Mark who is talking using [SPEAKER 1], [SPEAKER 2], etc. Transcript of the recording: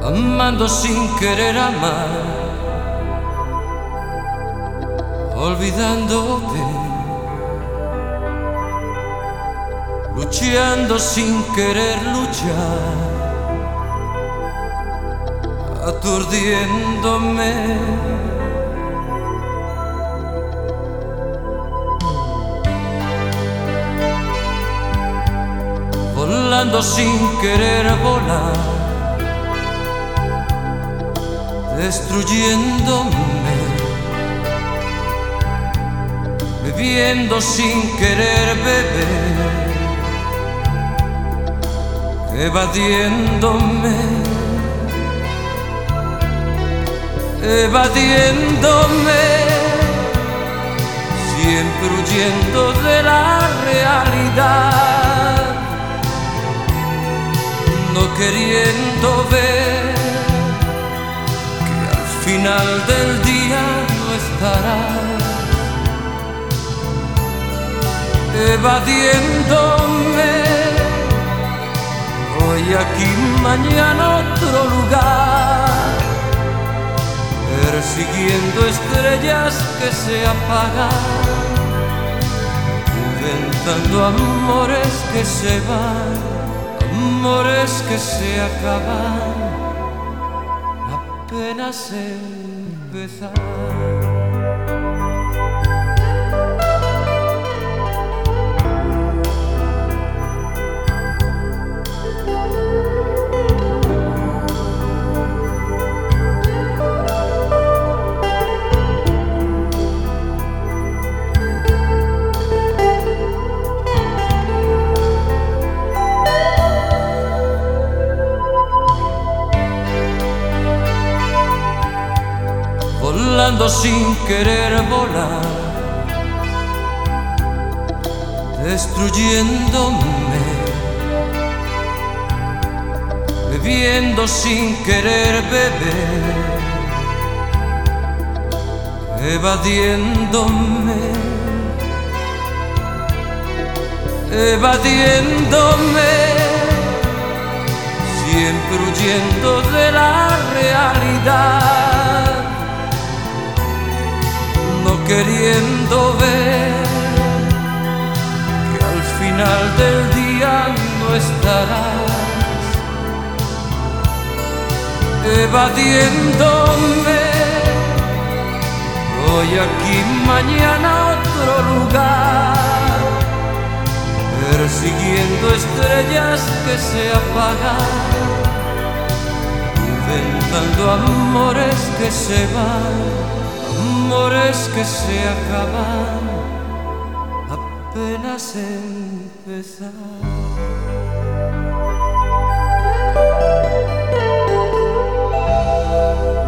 [SPEAKER 1] amando sin querer amar, olvidándote, luchando sin querer luchar, aturdiéndome. Volando sin querer volar, destruyéndome, bebiendo sin querer beber, evadiéndome, evadiéndome, siempre huyendo de la realidad, no queriendo ver final del día no estarás, evadiéndome, hoy aquí, mañana otro lugar, persiguiendo estrellas que se apagan, inventando amores que se van, amores que se acaban, apenas empezar. Volando sin querer volar, destruyéndome, bebiendo sin querer beber, evadiéndome, evadiéndome, siempre huyendo de la realidad, no queriendo ver que al final del día no estarás, evadiéndome, hoy aquí, mañana otro lugar, persiguiendo estrellas que se apagan, inventando amores que se van, amores que se acaban, apenas empezar.